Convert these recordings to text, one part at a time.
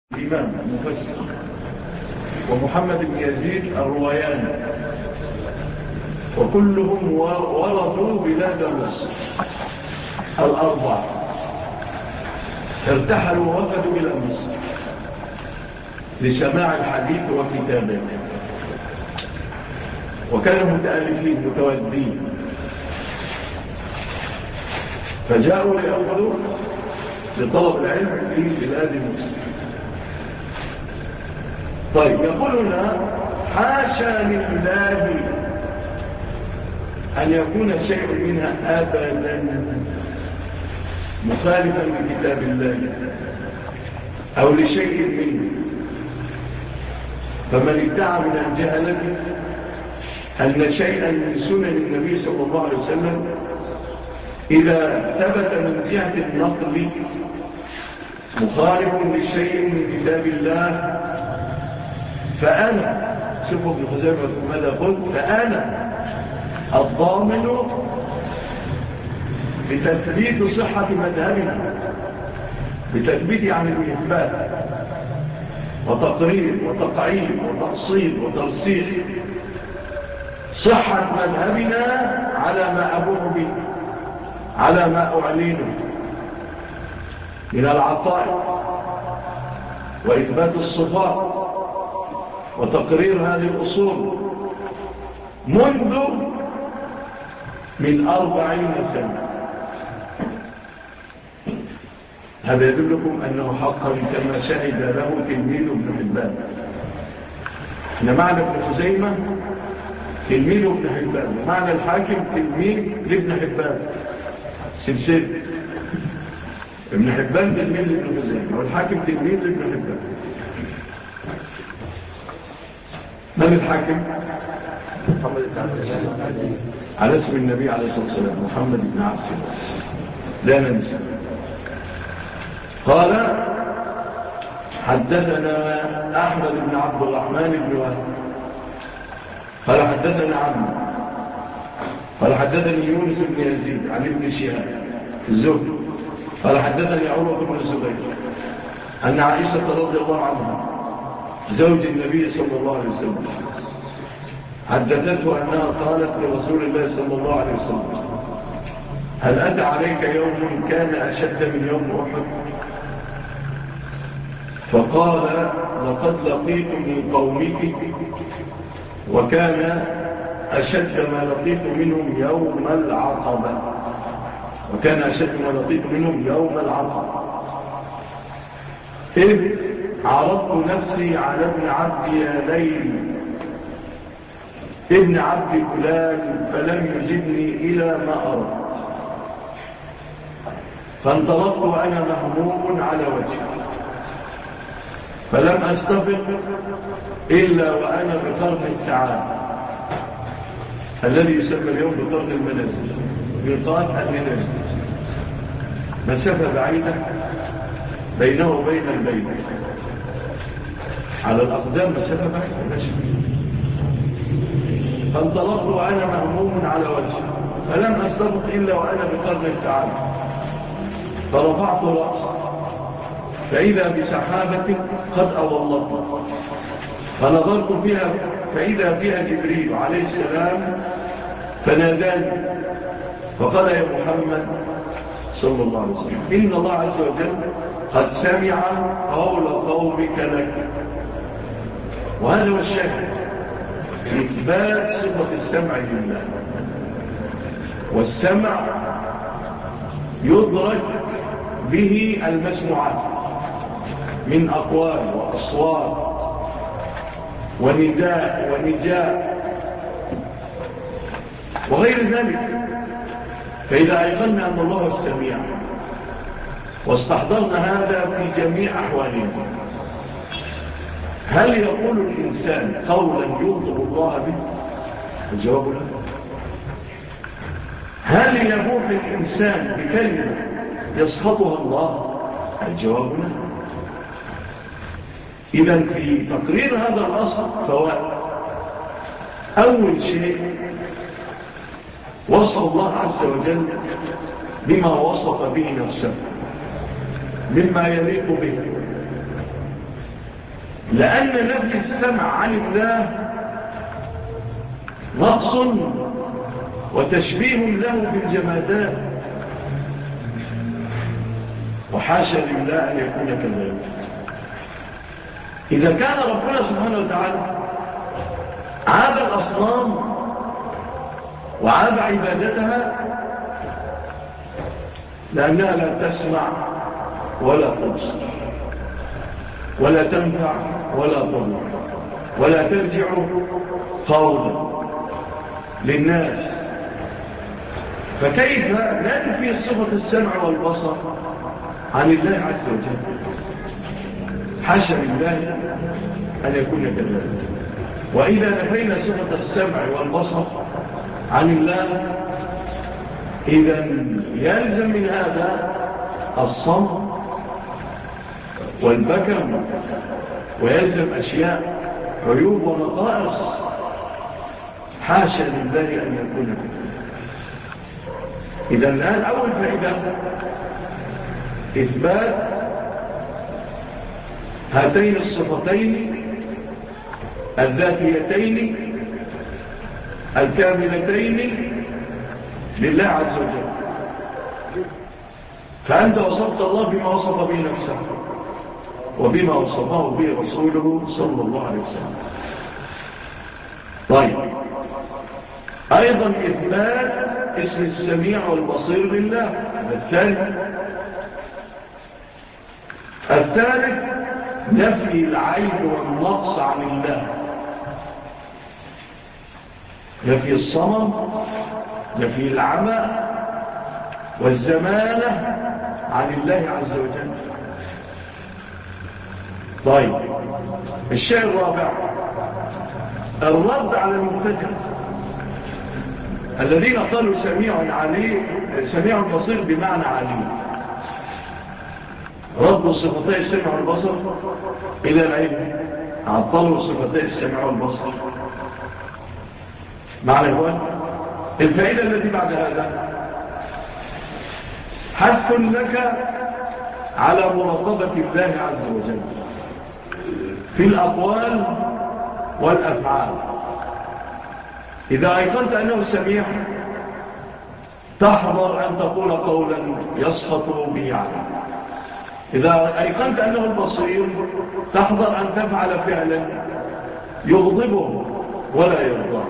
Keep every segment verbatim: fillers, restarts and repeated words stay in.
الإمام المفسر ومحمد بن يزيد الروياني، وكلهم وردوا بلاد مصر الأربعة، ارتحلوا ووفدوا إلى مصر لسماع الحديث وكتابه، وكانوا متألفين متودين، فجاءوا ليأخذوا لطلب العلم في بلاد مصر. طيب، يقولنا حاشا لله أن يكون شيء منها أبدا مخالفا لكتاب الله أو لشيء منه. فمن ادعى من الجهلة أن شيئا من سنن النبي صلى الله عليه وسلم إذا ثبت من جهة النقل مخالف لشيء من كتاب الله، فأنا شوفوا ابن خزيمة ماذا قلت، فأنا الضامن بتثبيت صحة مذهبنا، بتثبيت يعني بإثبات وتقرير وتقعيد وتأصيل وترسيخ صحة مذهبنا على ما أبوه به، على ما أعلنه من العطاء وإثبات الصفات وتقرير هذه الأصول منذ من أربعين سنة. هذا يدلكم أنه حقا كما شهد له تلميذ ابن حبان. إن معنى ابن خزيمة تلميذ ابن حبان، ومعنى الحاكم تلميذ لابن حبان، سلسلة ابن حبان تلميذ لابن خزيمة، والحاكم تلميذ لابن حبان. من الحاكم؟ محمد بن عبد الله، على اسم النبي عليه الصلاة والسلام، محمد بن عبد الله، لا ننسى. قال حدثنا أحمد بن عبد الرحمن بن وهب قال حدثنا عمرو قال حدثني يونس بن يزيد عن ابن شهاب الزهري قال حدثني عروة بن الزبير أن عائشة رضي الله عنها زوج النبي صلى الله عليه وسلم حدثته أنها قالت لرسول الله صلى الله عليه وسلم: هل أتى عليك يوم كان أشد من يوم أحد؟ فقال: لقد لقيت من قومك وكان أشد ما لقيت منهم يوم العقبة وكان أشد ما لقيت منهم يوم العقبة إذ عرضت نفسي على ابن عبد يا ليل ابن عبد فلان فلم يجبني إلى ما أردت، فانطلقت وأنا مهموم على وجهي، فلم أستفق إلا وأنا بقرن التعال الذي يسمى اليوم بقرن المنازل، ميقات المنازل، مسافة بعيدة بينه وبين البيت على الأقدام، مسافة بعيدة ماشي. فانطلقت وأنا مهموم على وجهي، فلم أستفق إلا وأنا بقرن التعال، فرفعت رأسي فإذا بسحابة قد أولت، فنظرت فيها فإذا فيها جبريل عليه السلام فناداني فقال: يا محمد صلى الله عليه وسلم، إن الله عز وجل قد سمع قول قومك لك. وهذا هو الشاهد، إثبات صفة السمع لله. والسمع يدرك به المسموعات من أقوال وأصوات ونداء ونجاء وغير ذلك. فإذا أيقنا أن الله السميع واستحضرنا هذا في جميع أحوالنا، هل يقول الإنسان قولا يغضب الله به؟ الجواب لا. هل يبوح الإنسان بكلمة يسخطها الله؟ الجواب لا. إذن في تقرير هذا الأصل فوائد. أول شيء، وصف الله عز وجل بما وصف به نفسه مما يليق به، لأن نفي السمع عن الله نقص وتشبيه له بالجمادات، وحاشا لله أن يكون كذلك. إذا كان ربنا سبحانه وتعالى عاب الأصنام وعاب عبادتها لأنها لا تسمع ولا تبصر ولا تنفع ولا تضر ولا ترجع قولا للناس، فكيف ننفي صفة السمع والبصر عن الله عز وجل؟ حاشا لله أن يكون كذلك. وإذا نفينا صفة السمع والبصر عن الله إذا يلزم من هذا الصمت والبكم، ويلزم أشياء عيوب ونقائص حاشا لله أن يكون كذلك. إذا الآن أول فائدة إثبات هاتين الصفتين الذاتيتين الكاملتين لله عز وجل. فأنت وصفت الله بما وصف به نفسه وبما وصفه به رسوله صلى الله عليه وسلم. طيب، أيضا إثبات اسم السميع والبصير لله. الثالث الثالث نفي العيب والنقص عن الله، نفي الصمم، نفي العمى والزمانة عن الله عز وجل. طيب، الشيء الرابع الرد على المبتدع الذين قالوا سميع عليه سميع بصير بمعنى عليم، ردوا صفتي السمع والبصر إلى العلم، عطلوا صفتي السمع والبصر. معنى هو الفائدة التي بعد هذا حث لك على مراقبة الله عز وجل في الأقوال والأفعال. إذا أيقنت أنه سميع تحضر أن تقول قولا يسخط به عليه. إذا أيقنت أنه البصير تحضر أن تفعل فعلا يغضبه ولا يرضى.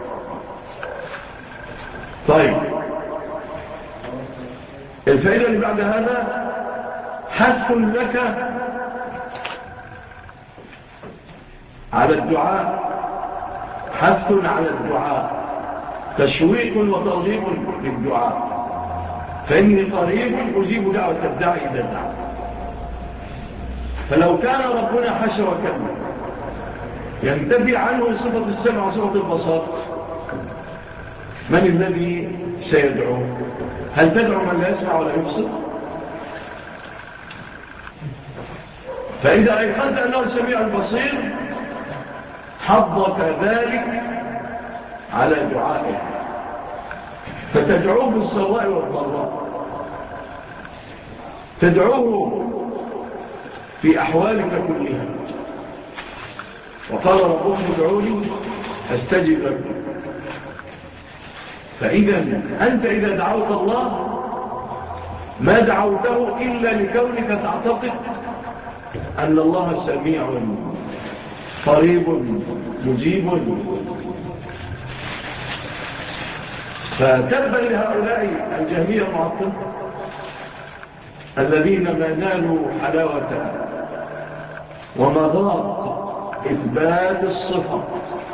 طيب، الفائدة اللي بعد هذا حث لك على الدعاء، حث على الدعاء، تشويق وترغيب للدعاء، فإني قريب أجيب دعوة الداعي إذا دعا. فلو كان ربنا حشى وكلم ينتفي عنه صفة السمع وصفة البصر، من الذي سيدعو؟ هل تدعو من لا يسمع ولا يبصر؟ فإذا أيقنت أنه سميع البصير حضك ذلك على دعائه، فتدعوه بالسراء والضراء، تدعوه في أحوالك كلها. وقال ربكم ادعوني أستجب لكم. فإذا أنت إذا دعوت الله ما دعوته إلا لكونك تعتقد أن الله سميع قريب مجيب. فتبا لهؤلاء الجهمية المعطلة الذين ما نالوا حلاوة ومضاط إثبات الصفة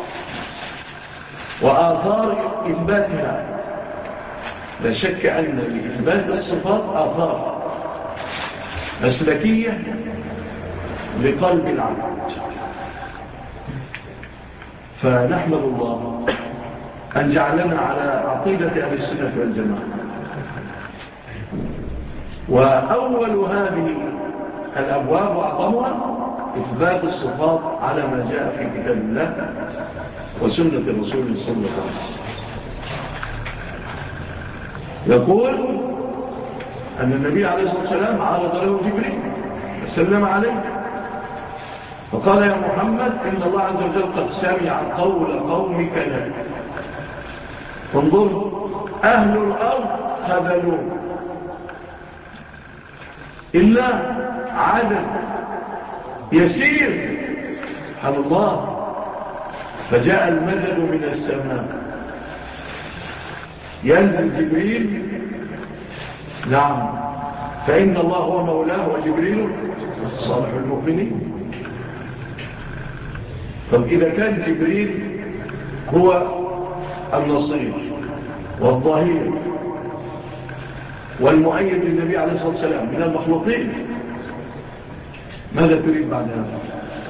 وآثار إثباتها. لا شك أن لإثبات الصفات آثار مسلكية لقلب العبد. فنحمد الله أن جعلنا على عقيدة أهل السنة والجماعة. وأول هذه الأبواب وأعظمها إثبات الصفات على ما جاء في كتاب الله وسنة الرسول صلى الله عليه وسلم. يقول أن النبي عليه الصلاة والسلام عرض له جبريل وسلم عليه، فقال يا محمد إن الله عز وجل قد سمع قول قومك لك. انظروا أهل الأرض خذلوه إلا عدد يسير سبحان الله. فجاء المدد من السماء، ينزل جبريل، نعم، فإن الله هو مولاه وجبريل صالح المؤمنين. طب إذا كان جبريل هو النصير والظهير والمؤيد للنبي عليه الصلاة والسلام من المخلوقين، ماذا تريد بعد هذا؟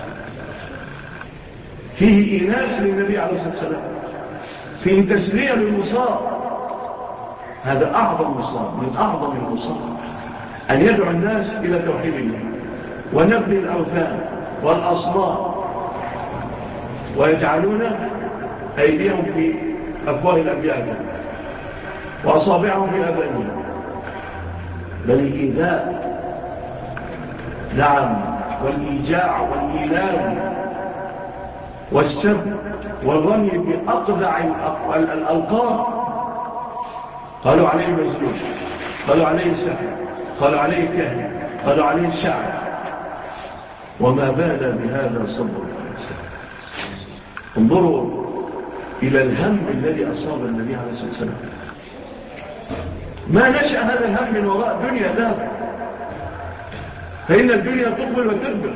فيه إيناس للنبي عليه الصلاة والسلام، فيه تسلية للمصاب. هذا أعظم مصاب من أعظم المصاب، أن يدعو الناس إلى توحيد الله ونبذ الأوثان والأصنام، ويجعلون أيديهم في أفواه الأنبياء وأصابعهم في آذانهم، بل الإيذاء، نعم، والإيجاع والإيلام والسب والرمي بأقذع الألقاب. قالوا عليه مجنون، قالوا عليه سحر، قالوا عليه كهن، قالوا عليه شعر، وما بال بهذا صلى الله عليه وسلم. انظروا إلى الهم الذي أصاب النبي عليه الصلاة والسلام. ما نشأ هذا الهم من وراء دنيا ذات، فإن الدنيا تقبل وتدبر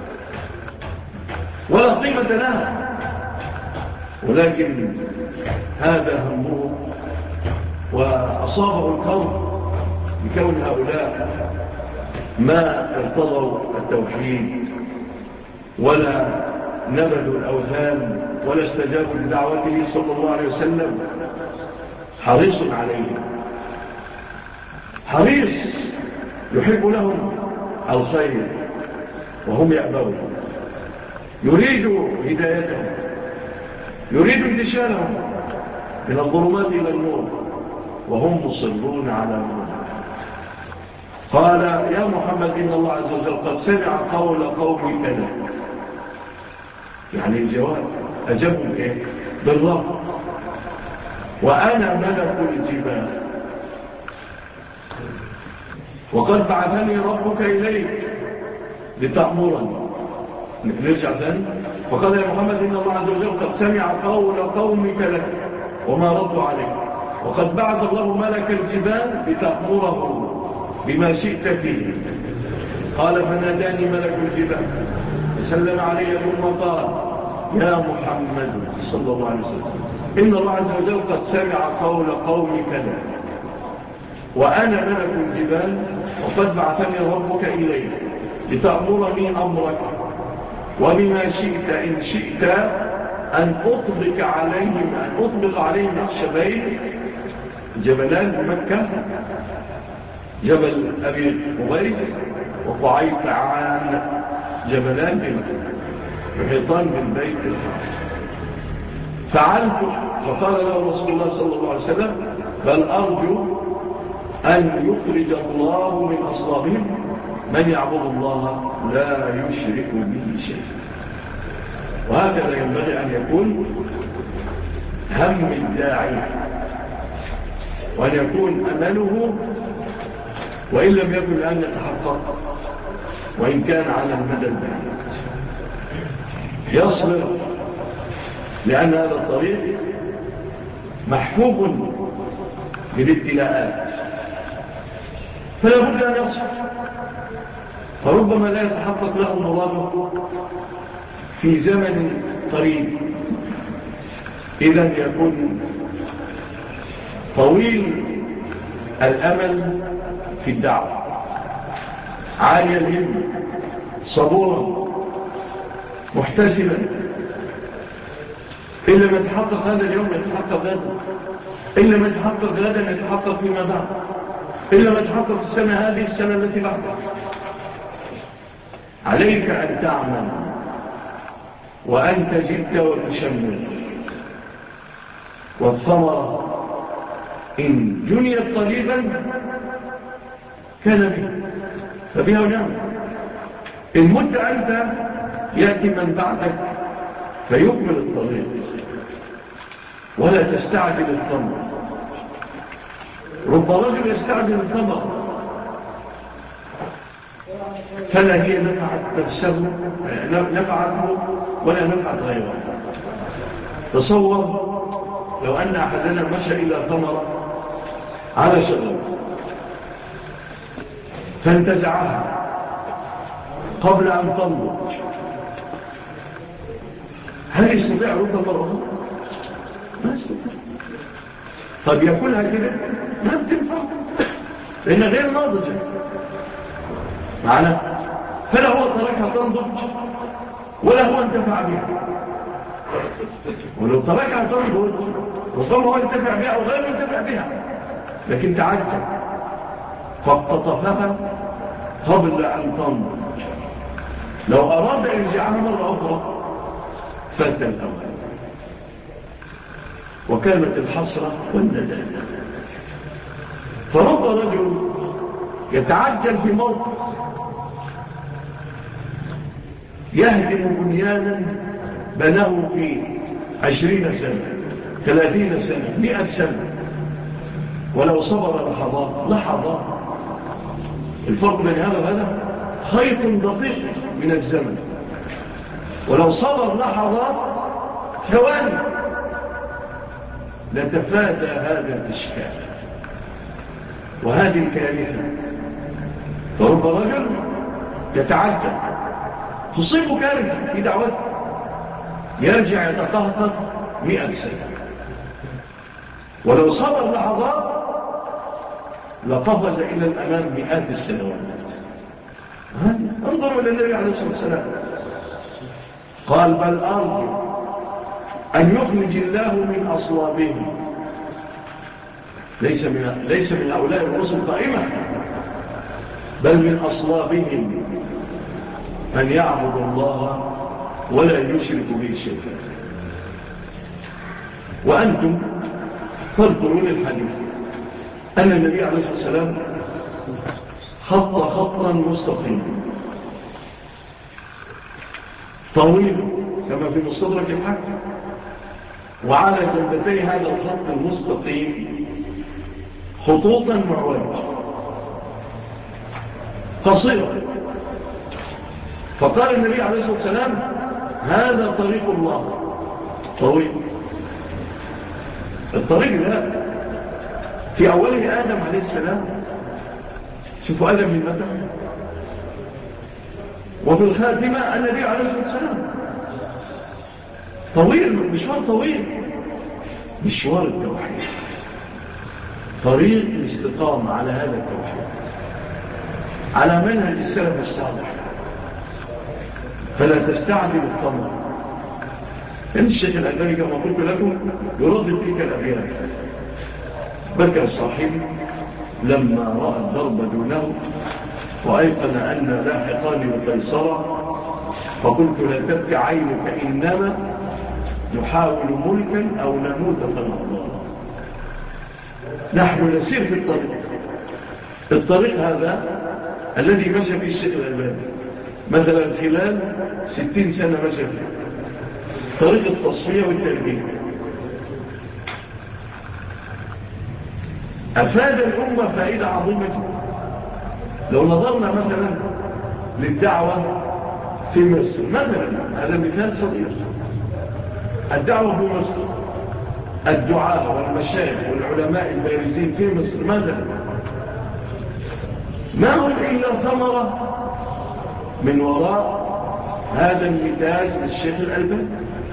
ولا قيمة لها، ولكن هذا همه وأصابه الكرب بكون هؤلاء ما ارتضوا التوحيد ولا نبذوا الأوثان ولا استجابوا لدعوته صلى الله عليه وسلم. حريص عليهم، حريص يحب لهم الخير وهم يأبون، يريد هدايتهم، يريد انتشارهم من الظلمات إلى النور، وهم مصرون على النور. قال يا محمد إن الله عز وجل قد سمع قول قومك لك، يعني الجواب أجابوا إيه؟ بالرب، وأنا ملك الجبال، وقد بعثني ربك إليك لتأمرني. نرجع ثاني. فقال يا محمد إن الله عز وجل قد سمع قول قومك لك وما ردوا عليك، وقد بعث الله ملك الجبال لتأمره بما شئت فيه. قال فناداني ملك الجبال وسلم علي ثم قال يا محمد صلى الله عليه وسلم إن الله عز وجل قد سمع قول قومك لك وأنا ملك الجبال، وقد بعثني ربك إليك لتأمرني أمرك وبما شئت إن شئت أن أطبق عليهم أن أطبق عليهم أخشبين جبلان مكة، جبل أبي قبيس وقعيطعان، جبلان بمكة يحيطان بالبيت الحرام. فعلت، فقال له رسول الله صلى الله عليه وسلم بل أرجو أن يخرج الله من أصلابهم من يعبد الله لا يشرك به شيء. وهكذا ينبغي أن يكون هم الداعي، وأن يكون أمله وإن لم يكن الآن يتحقق، وإن كان على المدى البعيد يصبر، لأن هذا الطريق محفوظ بالابتلاءات، فلا بد أن يصبر. فربما لا يتحقق له مراده في زمن قريب، إذن يكون طويل الأمل في الدعوة، عالي الهم، صبورا محتسبا. إلا ما يتحقق هذا اليوم يتحقق غدا، إلا ما يتحقق غدا يتحقق فيما بعد، إلا ما يتحقق السنة هذه السنة التي بعدها. عليك أن تعمل وأنت جد وتشمل، والثمرة إن جنيت قريبا كان به فبها ونعم، إن مت أنت يأتي من بعدك فيكمل الطريق، ولا تستعجل الثمر. رب رجل يستعجل الثمر فلا هي نفعت نفسه نفعته ولا نفعت غيره. تصور لو أن أحدنا مشى إلى ثمرة على شجرة فانتزعها قبل أن تنضج، هل يستطيع رد مرة؟ ما يستطيع. طب يأكلها كده؟ ما بتنفع لأنها غير ناضجة معنا، فلا هو تركها تنضج ولا هو انتفع بها. ولو تركها تنضج ربما هو انتفع بها أو غير انتفع بها، لكن تعجل فاقتطفها قبل أن تنضج. لو أراد إرجاعها مرة أخرى فات الأول، وكانت الحسرة والندامة. فرب رجل يتعجل في موقف يهدم بنيانا بناه في عشرين سنة ثلاثين سنة مئة سنة، ولو صبر لحظات لحظات. الفرق بين هذا وهذا خيط دقيق من الزمن، ولو صبر لحظات ثواني لتفادى هذا الإشكال وهذه الكارثة. فرب رجل يتعجل تصيب كارثة في دعوته يرجع يتطهطر مئة سنة، ولو صبر لحظات لقفز إلى الأمام مئات السنوات. انظروا إلى النبي عليه الصلاة والسلام قال بل أرجو أن يخرج الله من أصوابهم، ليس من, ليس من هؤلاء الرسل قائمة، بل من أصلابهم من يعبد الله ولا يشرك به شيئا. وأنتم تذكرون الحديث أن النبي عليه الصلاة والسلام خط خطا مستقيما طويل كما في مستدرك الحاكم، وعلى جنبتي هذا الخط المستقيم خطوطا معوجة قصيرة. فقال النبي عليه الصلاة والسلام هذا طريق الله طويل. الطريق ده في أوله آدم عليه السلام، شوفوا آدم من متى، وفي الخاتمة النبي عليه الصلاة والسلام. طويل، مشوار طويل، مشوار التوحيد، طريق الاستقامة على هذا التوحيد على منهج السلف الصالح. فلا تستعجل الطمع. إن الشيخ الألباني كما قلت لكم يرد تلك الأبيات. بكى الصاحب لما رأى الضرب دونه وأيقن أن لاحقان القيصرة، فقلت لا تبكي عينك إنما نحاول ملكا أو نموت فنقضى. نحن نسير في الطريق، الطريق هذا الذي مشى فيه الشيخ الألباني مثلا خلال ستين سنة مشى فيه، طريق التصفية والتربية. أفاد الأمة فائدة عظيمة. لو نظرنا مثلا للدعوة في مصر مثلا، هذا مثال صغير، الدعوة في مصر، الدعاء والمشايخ والعلماء البارزين في مصر مثلا ما هم إلا ثمرة من وراء هذا المثال للشيخ الألباني،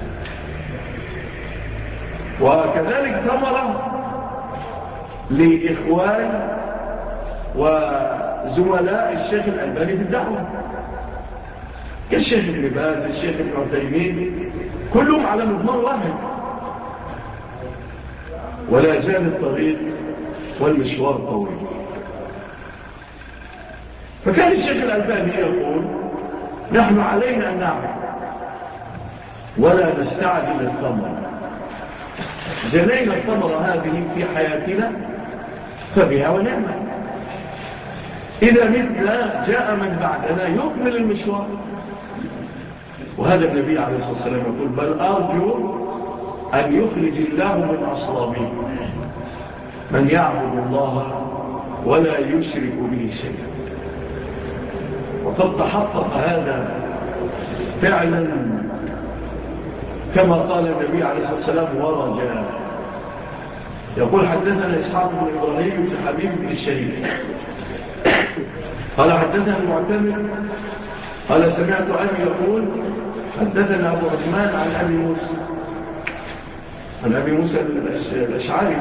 وكذلك ثمرة لإخوان وزملاء الشيخ الألباني في الدعوة كالشيخ ابن باز، الشيخ ابن عثيمين، كلهم على مضمار واحد. ولا زال الطريق والمشوار طويل. فكان الشيخ الألباني يقول نحن علينا أن نعمل ولا نستعجل الثمر. جنينا الثمر هذه في حياتنا فبها ونعمة، إذا متنا جاء من بعدنا يكمل المشوار وهذا النبي عليه الصلاة والسلام يقول بل أرجو أن يخرج الله من أصلابه من يعبد الله ولا يشرك به شيئا. وقد تحقق هذا فعلا كما قال النبي عليه الصلاة والسلام ورجاء. يقول حدثنا إسحاق بن إبراهيم بن حبيب بن الشريف قال حدثنا المعتمر قال سمعت أبي يقول حدثنا أبو عثمان عن أبي موسى عن أبي موسى الأشعري،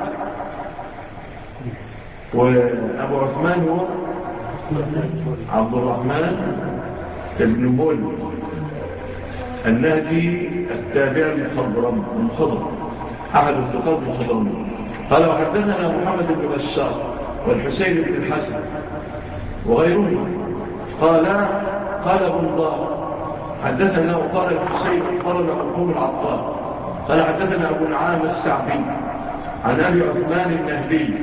وأبو عثمان هو عبد الرحمن بن مول النهدي التابع المخضرم المخضرم أحد الثقات المخضرمين. قال وحدثنا محمد بن بشار والحسين بن الحسن وغيره قال قال ابن الله حدثنا وقال الحسين قال أبو العطار قال حدثنا أبو نعام السعبي عن أبي عثمان النهدي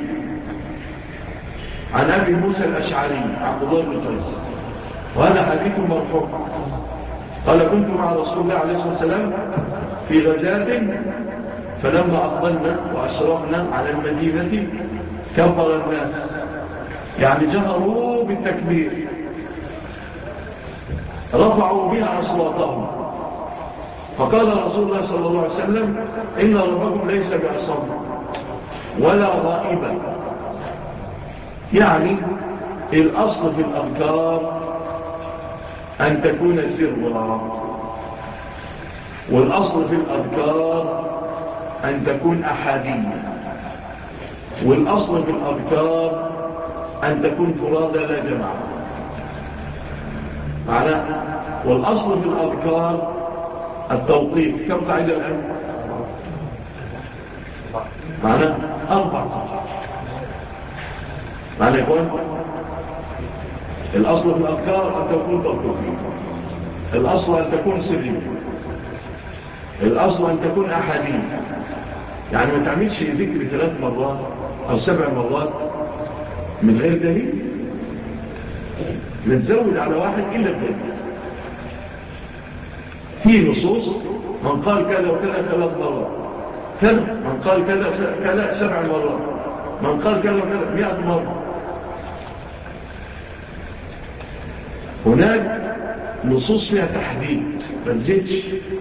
عن أبي موسى الأشعري عبد الله بن قيس، وهذا حديث مرفوع. قال كنت مع رسول الله عليه الصلاة والسلام في غزاة فلما أقبلنا وأشرفنا على المدينة كبر الناس، يعني جهروا بالتكبير رفعوا بها أصواتهم، فقال رسول الله صلى الله عليه وسلم إن ربكم ليس بعصام ولا غائبا. يعني الأصل في الأذكار أن تكون سرا، والأصل في الأذكار أن تكون أحادية، والأصل في الأذكار أن تكون فرادى لا جماعة. معنى والأصل في الأذكار التوقيف. كم قاعدة الآن؟ معنى أربع معنى يكون الأصل في الأذكار أن تكون توقيفية، الأصل أن تكون سرية، الأصل أن تكون أحادية. يعني ما تعملش ذكر ثلاث مرات أو سبع مرات من غير دليل، لا تزود على واحد إلا بدليل. في نصوص من قال كذا وكذا ثلاث مرات كذا، من قال كذا كذا سبع مرات، من قال كذا وكذا مئة مرة. هناك نصوص فيها تحديد ما تزيدش.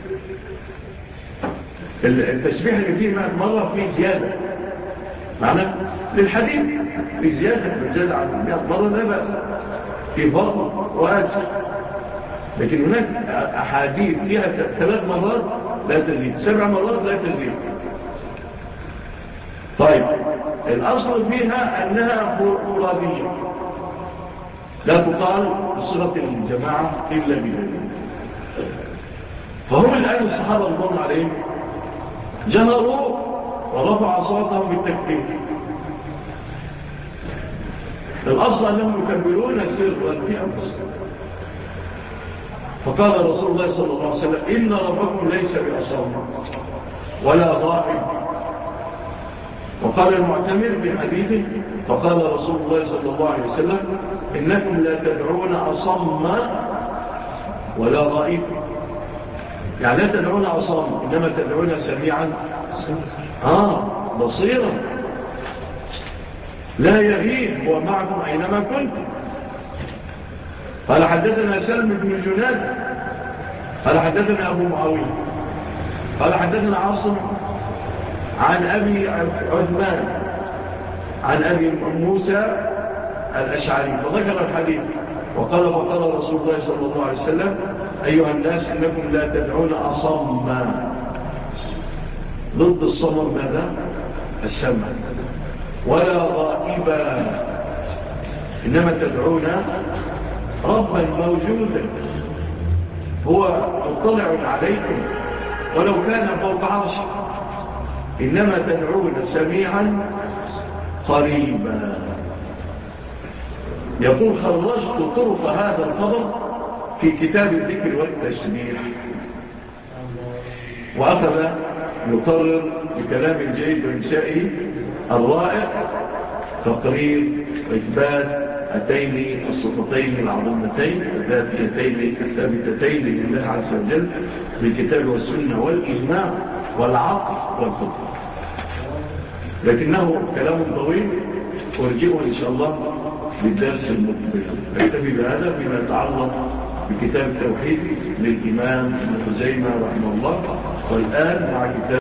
التسبيح اللي فيه مئة مرة فيه زيادة، معنى للحديث في زيادة بزيادة عن مئة مرة لا بأس، في فضل وأجل. لكن هناك أحاديث فيها ثلاث مرات لا تزيد، سبع مرات لا تزيد. طيب الأصل فيها أنها فرادية لا تقال بصيغة الجماعة إلا بدليل. فهم الآن الصحابة رضي الله عليهم جهروا ورفع أصواتهم بالتكبير. الأصل أنهم يكبرون سرا في أنفسهم. فقال رسول الله صلى الله عليه وسلم إن ربكم ليس بأصم ولا غائب. وقال المعتمر بحديثه فقال رسول الله صلى الله عليه وسلم إنكم لا تدعون أصم ولا غائب، يعني لا تدعون أصم إنما تدعون سميعا آه بصيرا لا يغيب ومعكم أينما كنتم. قال حدثنا سلم بن جناد قال حدثنا أبو معاوية قال حدثنا عاصم عن أبي عثمان عن أبي موسى الأشعري فذكر الحديث وقال فقال رسول الله صلى الله عليه وسلم أيها الناس إنكم لا تدعون أصما. ضد الصمر ماذا؟ السمع. ولا غائبا إنما تدعون ربا موجودا هو مطلع عليكم ولو كان فوق عرشه، إنما تدعون سميعا قريبا. يقول خرجت طرق هذا الخبر في كتاب الذكر والتسبيح، وأخذ يقرر بكلام الجيد وإنشائه الرائع تقرير وإثبات هاتين الصفتين العظيمتين الذاتيتين الثابتتين لله عز وجل بالكتاب والسنة والإجماع والعقل والفطر. لكنه كلام طويل ورجعه إن شاء الله بالدرس المقبل. نكتفي بهذا فيما يتعلق بكتاب التوحيد للإمام ابن خزيمة رحمه الله، والآن مع كتاب